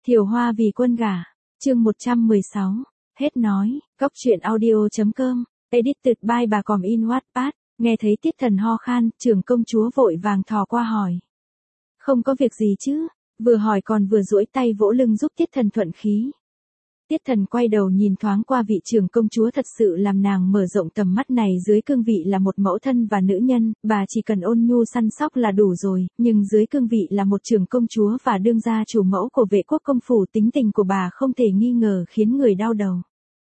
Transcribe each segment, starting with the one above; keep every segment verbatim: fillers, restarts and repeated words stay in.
Thiều Hoa vì quân gả, chương một trăm mười sáu, hết nói, góc truyện audio.com, edited by bà Còm in Wattpad, nghe thấy Tiết Thần ho khan, trưởng công chúa vội vàng thò qua hỏi. Không có việc gì chứ, vừa hỏi còn vừa duỗi tay vỗ lưng giúp Tiết Thần thuận khí. Tiết Thần quay đầu nhìn thoáng qua vị trưởng công chúa thật sự làm nàng mở rộng tầm mắt này dưới cương vị là một mẫu thân và nữ nhân, bà chỉ cần ôn nhu săn sóc là đủ rồi, nhưng dưới cương vị là một trưởng công chúa và đương gia chủ mẫu của Vệ Quốc công phủ, tính tình của bà không thể nghi ngờ khiến người đau đầu.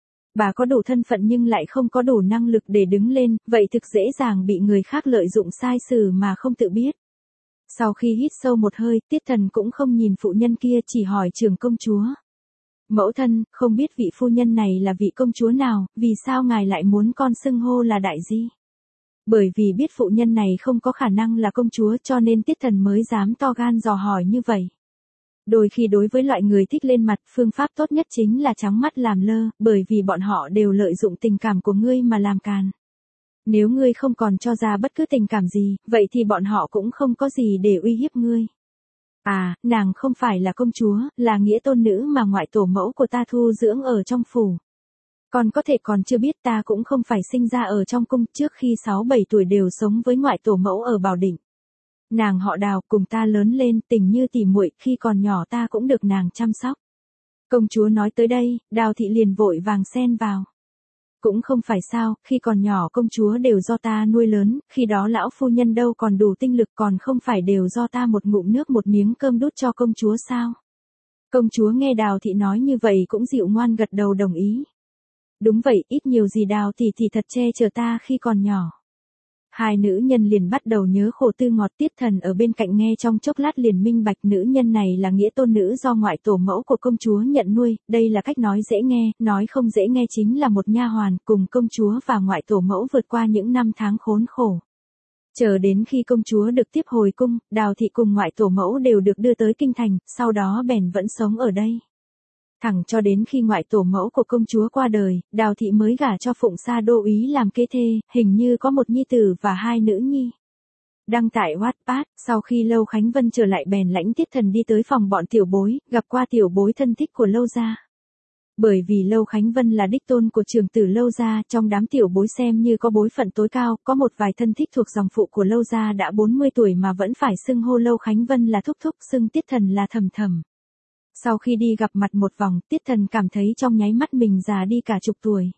Bà có đủ thân phận nhưng lại không có đủ năng lực để đứng lên, vậy thực dễ dàng bị người khác lợi dụng sai sử mà không tự biết. Sau khi hít sâu một hơi, Tiết Thần cũng không nhìn phụ nhân kia, chỉ hỏi trưởng công chúa. Mẫu thân, không biết vị phu nhân này là vị công chúa nào, vì sao ngài lại muốn con xưng hô là đại di? Bởi vì biết phụ nhân này không có khả năng là công chúa cho nên Tiết Thần mới dám to gan dò hỏi như vậy. Đôi khi đối với loại người thích lên mặt, phương pháp tốt nhất chính là trắng mắt làm lơ, bởi vì bọn họ đều lợi dụng tình cảm của ngươi mà làm càn. Nếu ngươi không còn cho ra bất cứ tình cảm gì, vậy thì bọn họ cũng không có gì để uy hiếp ngươi. À, nàng không phải là công chúa, là nghĩa tôn nữ mà ngoại tổ mẫu của ta thu dưỡng ở trong phủ. Còn có thể còn chưa biết ta cũng không phải sinh ra ở trong cung, trước khi sáu bảy tuổi đều sống với ngoại tổ mẫu ở Bảo Định. Nàng họ Đào cùng ta lớn lên tình như tỉ muội, khi còn nhỏ ta cũng được nàng chăm sóc. Công chúa nói tới đây, Đào thị liền vội vàng xen vào. Cũng không phải sao, khi còn nhỏ công chúa đều do ta nuôi lớn, khi đó lão phu nhân đâu còn đủ tinh lực, còn không phải đều do ta một ngụm nước một miếng cơm đút cho công chúa sao? Công chúa nghe Đào thị nói như vậy cũng dịu ngoan gật đầu đồng ý. Đúng vậy, ít nhiều gì Đào thị thì thật che chở ta khi còn nhỏ. Hai nữ nhân liền bắt đầu nhớ khổ tư ngọt. Tiết Thần ở bên cạnh nghe trong chốc lát liền minh bạch nữ nhân này là nghĩa tôn nữ do ngoại tổ mẫu của công chúa nhận nuôi, đây là cách nói dễ nghe, nói không dễ nghe chính là một nha hoàn cùng công chúa và ngoại tổ mẫu vượt qua những năm tháng khốn khổ. Chờ đến khi công chúa được tiếp hồi cung, Đào thị cùng ngoại tổ mẫu đều được đưa tới kinh thành, sau đó bèn vẫn sống ở đây. Thẳng cho đến khi ngoại tổ mẫu của công chúa qua đời, Đào thị mới gả cho Phụng Sa đô úy làm kế thê, hình như có một nhi tử và hai nữ nhi. Đăng tại Wattpad, sau khi Lâu Khánh Vân trở lại bèn lãnh Tiết Thần đi tới phòng bọn tiểu bối, gặp qua tiểu bối thân thích của Lâu gia. Bởi vì Lâu Khánh Vân là đích tôn của trưởng tử Lâu gia, trong đám tiểu bối xem như có bối phận tối cao, có một vài thân thích thuộc dòng phụ của Lâu gia đã bốn mươi tuổi mà vẫn phải xưng hô Lâu Khánh Vân là thúc thúc, xưng Tiết Thần là thầm thầm. Sau khi đi gặp mặt một vòng, Tiết Thần cảm thấy trong nháy mắt mình già đi cả chục tuổi.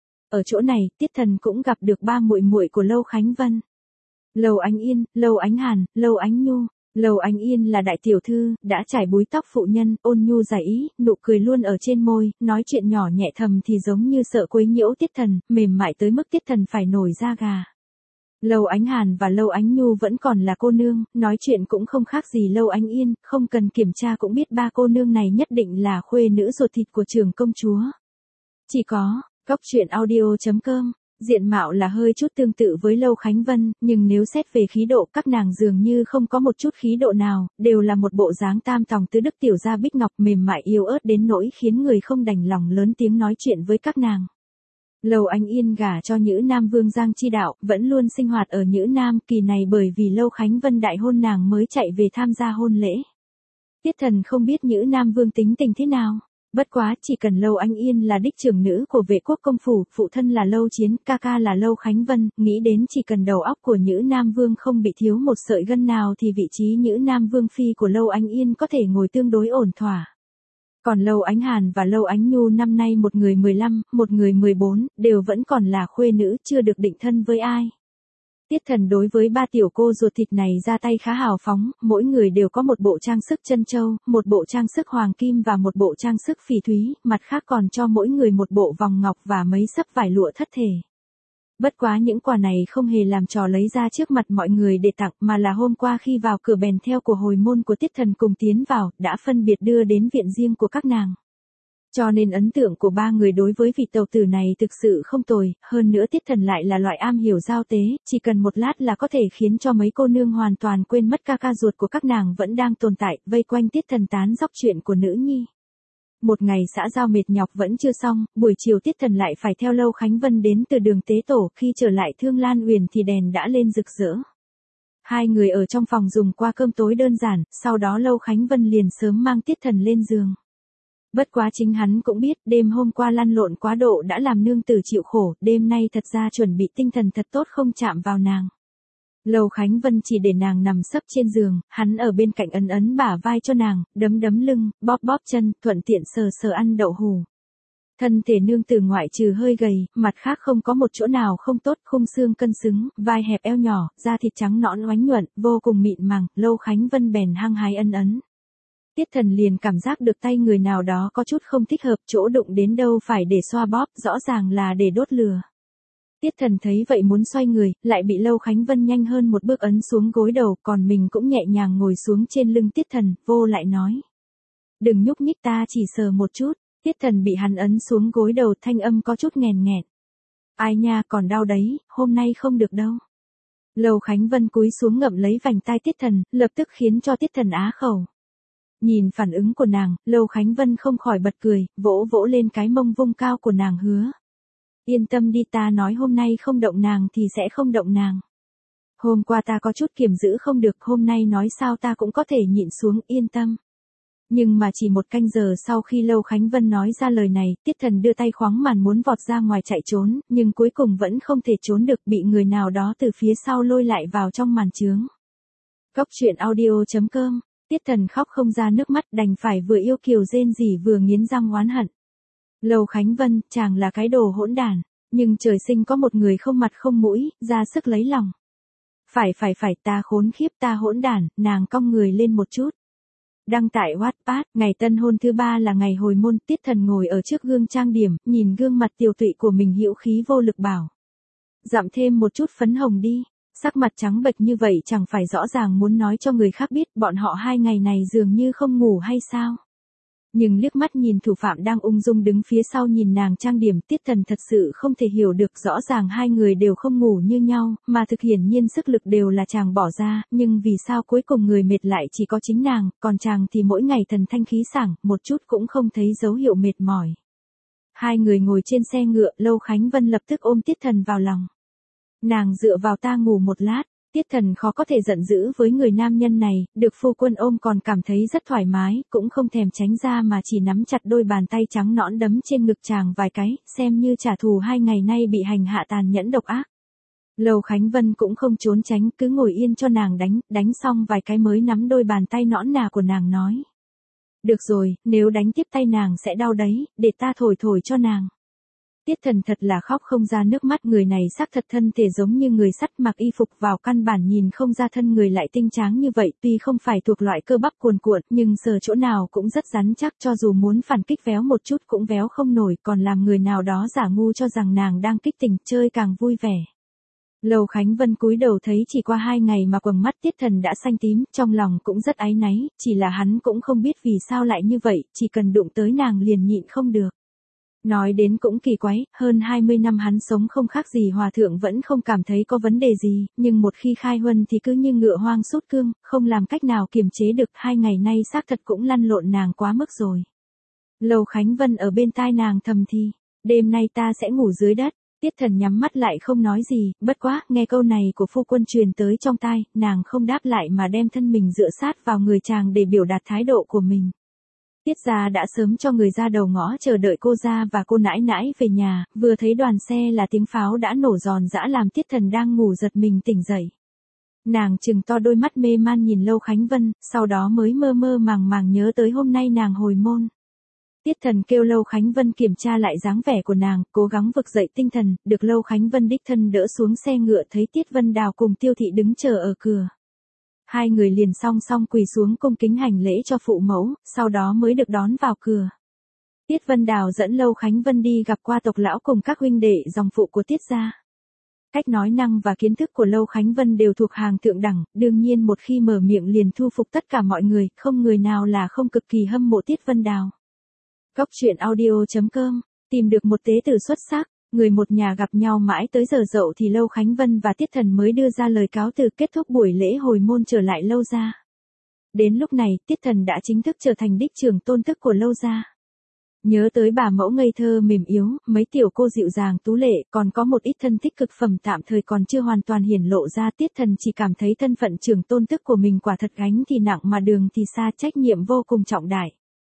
Ở chỗ này, Tiết Thần cũng gặp được ba muội muội của Lâu Khánh Vân. Lâu Ánh Yên, Lâu Ánh Hàn, Lâu Ánh Nhu. Lâu Ánh Yên là đại tiểu thư, đã trải búi tóc phụ nhân, ôn nhu giải ý, nụ cười luôn ở trên môi, nói chuyện nhỏ nhẹ thầm thì giống như sợ quấy nhiễu Tiết Thần, mềm mại tới mức Tiết Thần phải nổi da gà. Lâu Ánh Hàn và Lâu Ánh Nhu vẫn còn là cô nương, nói chuyện cũng không khác gì Lâu Ánh Yên, không cần kiểm tra cũng biết ba cô nương này nhất định là khuê nữ ruột thịt của trưởng công chúa. Chỉ có, góc truyện audio.com, diện mạo là hơi chút tương tự với Lâu Khánh Vân, nhưng nếu xét về khí độ các nàng dường như không có một chút khí độ nào, đều là một bộ dáng tam tòng tứ đức tiểu gia bích ngọc mềm mại yếu ớt đến nỗi khiến người không đành lòng lớn tiếng nói chuyện với các nàng. Lâu Ánh Yên gả cho Nhữ Nam Vương Giang Chi Đạo, vẫn luôn sinh hoạt ở Nhữ Nam, kỳ này bởi vì Lâu Khánh Vân đại hôn nàng mới chạy về tham gia hôn lễ. Tiết Thần không biết Nhữ Nam Vương tính tình thế nào, bất quá chỉ cần Lâu Ánh Yên là đích trưởng nữ của Vệ Quốc công phủ, phụ thân là Lâu Chiến, ca ca là Lâu Khánh Vân, nghĩ đến chỉ cần đầu óc của Nhữ Nam Vương không bị thiếu một sợi gân nào thì vị trí Nhữ Nam Vương phi của Lâu Ánh Yên có thể ngồi tương đối ổn thỏa. Còn Lâu Ánh Hàn và Lâu Ánh Nhu năm nay một người mười lăm, một người mười bốn, đều vẫn còn là khuê nữ, chưa được định thân với ai. Tiết Thần đối với ba tiểu cô ruột thịt này ra tay khá hào phóng, mỗi người đều có một bộ trang sức chân châu, một bộ trang sức hoàng kim và một bộ trang sức phỉ thúy, mặt khác còn cho mỗi người một bộ vòng ngọc và mấy xấp vải lụa thất thể. Bất quá những quà này không hề làm trò lấy ra trước mặt mọi người để tặng mà là hôm qua khi vào cửa bèn theo của hồi môn của Tiết Thần cùng tiến vào, đã phân biệt đưa đến viện riêng của các nàng. Cho nên ấn tượng của ba người đối với vị tàu tử này thực sự không tồi, hơn nữa Tiết Thần lại là loại am hiểu giao tế, chỉ cần một lát là có thể khiến cho mấy cô nương hoàn toàn quên mất ca ca ruột của các nàng vẫn đang tồn tại, vây quanh Tiết Thần tán dóc chuyện của nữ nhi. Một ngày xã giao mệt nhọc vẫn chưa xong, buổi chiều Tiết Thần lại phải theo Lâu Khánh Vân đến từ đường Tế Tổ, khi trở lại Thương Lan Uyển thì đèn đã lên rực rỡ. Hai người ở trong phòng dùng qua cơm tối đơn giản, sau đó Lâu Khánh Vân liền sớm mang Tiết Thần lên giường. Bất quá chính hắn cũng biết, đêm hôm qua lăn lộn quá độ đã làm nương tử chịu khổ, đêm nay thật ra chuẩn bị tinh thần thật tốt không chạm vào nàng. Lâu Khánh Vân chỉ để nàng nằm sấp trên giường, hắn ở bên cạnh ấn ấn bả vai cho nàng, đấm đấm lưng, bóp bóp chân, thuận tiện sờ sờ ăn đậu hù. Thân thể nương tử ngoại trừ hơi gầy, mặt khác không có một chỗ nào không tốt, khung xương cân xứng, vai hẹp eo nhỏ, da thịt trắng nõn oánh nhuận, vô cùng mịn màng, Lâu Khánh Vân bèn hăng hái ân ấn. Tiết Thần liền cảm giác được tay người nào đó có chút không thích hợp, chỗ đụng đến đâu phải để xoa bóp, rõ ràng là để đốt lửa. Tiết Thần thấy vậy muốn xoay người, lại bị Lâu Khánh Vân nhanh hơn một bước ấn xuống gối đầu, còn mình cũng nhẹ nhàng ngồi xuống trên lưng Tiết Thần, vô lại nói. Đừng nhúc nhích, ta chỉ sờ một chút. Tiết Thần bị hắn ấn xuống gối đầu, thanh âm có chút nghèn nghẹn. Ai nha, còn đau đấy, hôm nay không được đâu. Lâu Khánh Vân cúi xuống ngậm lấy vành tai Tiết Thần, lập tức khiến cho Tiết Thần á khẩu. Nhìn phản ứng của nàng, Lâu Khánh Vân không khỏi bật cười, vỗ vỗ lên cái mông vung cao của nàng hứa. Yên tâm đi, ta nói hôm nay không động nàng thì sẽ không động nàng. Hôm qua ta có chút kiềm giữ không được, hôm nay nói sao ta cũng có thể nhịn xuống, yên tâm. Nhưng mà chỉ một canh giờ sau khi Lâu Khánh Vân nói ra lời này, Tiết Thần đưa tay khoáng màn muốn vọt ra ngoài chạy trốn, nhưng cuối cùng vẫn không thể trốn được, bị người nào đó từ phía sau lôi lại vào trong màn chướng. Cốc truyện audio chấm com, Tiết Thần khóc không ra nước mắt, đành phải vừa yêu kiều rên rỉ vừa nghiến răng oán hận. Lâu Khánh Vân, chàng là cái đồ hỗn đản, nhưng trời sinh có một người không mặt không mũi, ra sức lấy lòng. Phải phải phải, ta khốn khiếp, ta hỗn đản, nàng cong người lên một chút. Đăng tải Wattpad, ngày tân hôn thứ ba là ngày hồi môn, Tiết Thần ngồi ở trước gương trang điểm, nhìn gương mặt tiều tụy của mình hữu khí vô lực bảo. Dặm thêm một chút phấn hồng đi, sắc mặt trắng bệch như vậy chẳng phải rõ ràng muốn nói cho người khác biết bọn họ hai ngày này dường như không ngủ hay sao. Nhưng liếc mắt nhìn thủ phạm đang ung dung đứng phía sau nhìn nàng trang điểm, Tiết Thần thật sự không thể hiểu được, rõ ràng hai người đều không ngủ như nhau, mà thực hiển nhiên sức lực đều là chàng bỏ ra, nhưng vì sao cuối cùng người mệt lại chỉ có chính nàng, còn chàng thì mỗi ngày thần thanh khí sảng, một chút cũng không thấy dấu hiệu mệt mỏi. Hai người ngồi trên xe ngựa, Lâu Khánh Vân lập tức ôm Tiết Thần vào lòng. Nàng dựa vào ta ngủ một lát. Tiết Thần khó có thể giận dữ với người nam nhân này, được phu quân ôm còn cảm thấy rất thoải mái, cũng không thèm tránh ra mà chỉ nắm chặt đôi bàn tay trắng nõn đấm trên ngực chàng vài cái, xem như trả thù hai ngày nay bị hành hạ tàn nhẫn độc ác. Lâu Khánh Vân cũng không trốn tránh, cứ ngồi yên cho nàng đánh, đánh xong vài cái mới nắm đôi bàn tay nõn nà của nàng nói. Được rồi, nếu đánh tiếp tay nàng sẽ đau đấy, để ta thổi thổi cho nàng. Tiết Thần thật là khóc không ra nước mắt, người này xác thật thân thể giống như người sắt, mặc y phục vào căn bản nhìn không ra thân người lại tinh tráng như vậy, tuy không phải thuộc loại cơ bắp cuồn cuộn, nhưng sờ chỗ nào cũng rất rắn chắc, cho dù muốn phản kích véo một chút cũng véo không nổi, còn làm người nào đó giả ngu cho rằng nàng đang kích tình, chơi càng vui vẻ. Lâu Khánh Vân cúi đầu thấy chỉ qua hai ngày mà quầng mắt Tiết Thần đã xanh tím, trong lòng cũng rất áy náy, chỉ là hắn cũng không biết vì sao lại như vậy, chỉ cần đụng tới nàng liền nhịn không được. Nói đến cũng kỳ quái, hơn hai mươi năm hắn sống không khác gì hòa thượng vẫn không cảm thấy có vấn đề gì, nhưng một khi khai huân thì cứ như ngựa hoang sút cương, không làm cách nào kiềm chế được, hai ngày nay xác thật cũng lăn lộn nàng quá mức rồi. Lâu Khánh Vân ở bên tai nàng thầm thì, đêm nay ta sẽ ngủ dưới đất. Tiết Thần nhắm mắt lại không nói gì, bất quá, nghe câu này của phu quân truyền tới trong tai, nàng không đáp lại mà đem thân mình dựa sát vào người chàng để biểu đạt thái độ của mình. Tiết gia đã sớm cho người ra đầu ngõ chờ đợi cô gia và cô nãi nãi về nhà, vừa thấy đoàn xe là tiếng pháo đã nổ giòn giã làm Tiết Thần đang ngủ giật mình tỉnh dậy. Nàng trừng to đôi mắt mê man nhìn Lâu Khánh Vân, sau đó mới mơ mơ màng màng nhớ tới hôm nay nàng hồi môn. Tiết Thần kêu Lâu Khánh Vân kiểm tra lại dáng vẻ của nàng, cố gắng vực dậy tinh thần, được Lâu Khánh Vân đích thân đỡ xuống xe ngựa, thấy Tiết Vân Đào cùng Tiêu Thị đứng chờ ở cửa. Hai người liền song song quỳ xuống cung kính hành lễ cho phụ mẫu, sau đó mới được đón vào cửa. Tiết Vân Đào dẫn Lâu Khánh Vân đi gặp qua tộc lão cùng các huynh đệ dòng phụ của Tiết gia. Cách nói năng và kiến thức của Lâu Khánh Vân đều thuộc hàng thượng đẳng, đương nhiên một khi mở miệng liền thu phục tất cả mọi người, không người nào là không cực kỳ hâm mộ Tiết Vân Đào. Cốc truyện audio chấm com, tìm được một tế tử xuất sắc, người một nhà gặp nhau mãi tới giờ dậu thì Lâu Khánh Vân và Tiết Thần mới đưa ra lời cáo từ, kết thúc buổi lễ hồi môn trở lại Lâu gia. Đến lúc này, Tiết Thần đã chính thức trở thành đích trưởng tôn thức của Lâu gia. Nhớ tới bà mẫu ngây thơ mềm yếu, mấy tiểu cô dịu dàng tú lệ, còn có một ít thân thích cực phẩm tạm thời còn chưa hoàn toàn hiển lộ ra, Tiết Thần chỉ cảm thấy thân phận trưởng tôn thức của mình quả thật gánh thì nặng mà đường thì xa, trách nhiệm vô cùng trọng đại.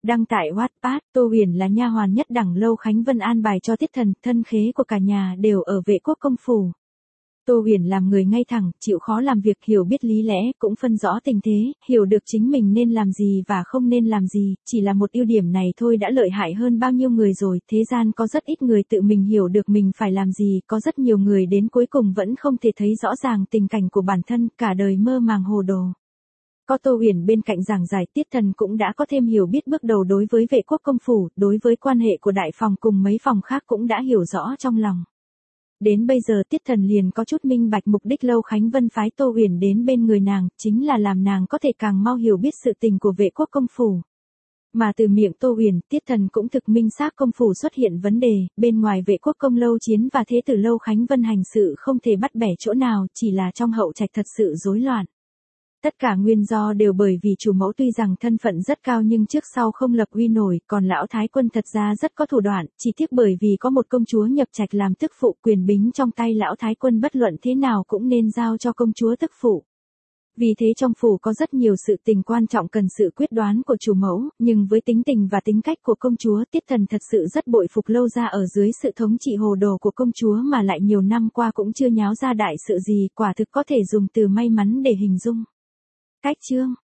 Đăng tại Wattpad, Tô Huyền là nha hoàn nhất đẳng Lâu Khánh Vân an bài cho Tiết Thần, thân khế của cả nhà đều ở Vệ Quốc công phủ. Tô Huyền làm người ngay thẳng, chịu khó làm việc, hiểu biết lý lẽ, cũng phân rõ tình thế, hiểu được chính mình nên làm gì và không nên làm gì, chỉ là một ưu điểm này thôi đã lợi hại hơn bao nhiêu người rồi, thế gian có rất ít người tự mình hiểu được mình phải làm gì, có rất nhiều người đến cuối cùng vẫn không thể thấy rõ ràng tình cảnh của bản thân, cả đời mơ màng hồ đồ. Có Tô Huyền bên cạnh giảng giải, Tiết Thần cũng đã có thêm hiểu biết bước đầu đối với Vệ Quốc công phủ, đối với quan hệ của đại phòng cùng mấy phòng khác cũng đã hiểu rõ trong lòng. Đến bây giờ Tiết Thần liền có chút minh bạch mục đích Lâu Khánh Vân phái Tô Huyền đến bên người nàng, chính là làm nàng có thể càng mau hiểu biết sự tình của Vệ Quốc công phủ. Mà từ miệng Tô Huyền, Tiết Thần cũng thực minh xác công phủ xuất hiện vấn đề, bên ngoài Vệ Quốc công Lâu Chiến và thế tử Lâu Khánh Vân hành sự không thể bắt bẻ chỗ nào, chỉ là trong hậu trạch thật sự rối loạn. Tất cả nguyên do đều bởi vì chủ mẫu tuy rằng thân phận rất cao nhưng trước sau không lập uy nổi, còn lão thái quân thật ra rất có thủ đoạn, chỉ tiếc bởi vì có một công chúa nhập trạch làm tức phụ, quyền bính trong tay lão thái quân bất luận thế nào cũng nên giao cho công chúa tức phụ. Vì thế trong phủ có rất nhiều sự tình quan trọng cần sự quyết đoán của chủ mẫu, nhưng với tính tình và tính cách của công chúa, Tiết Thần thật sự rất bội phục Lâu gia ở dưới sự thống trị hồ đồ của công chúa mà lại nhiều năm qua cũng chưa nháo ra đại sự gì, quả thực có thể dùng từ may mắn để hình dung. Cách chương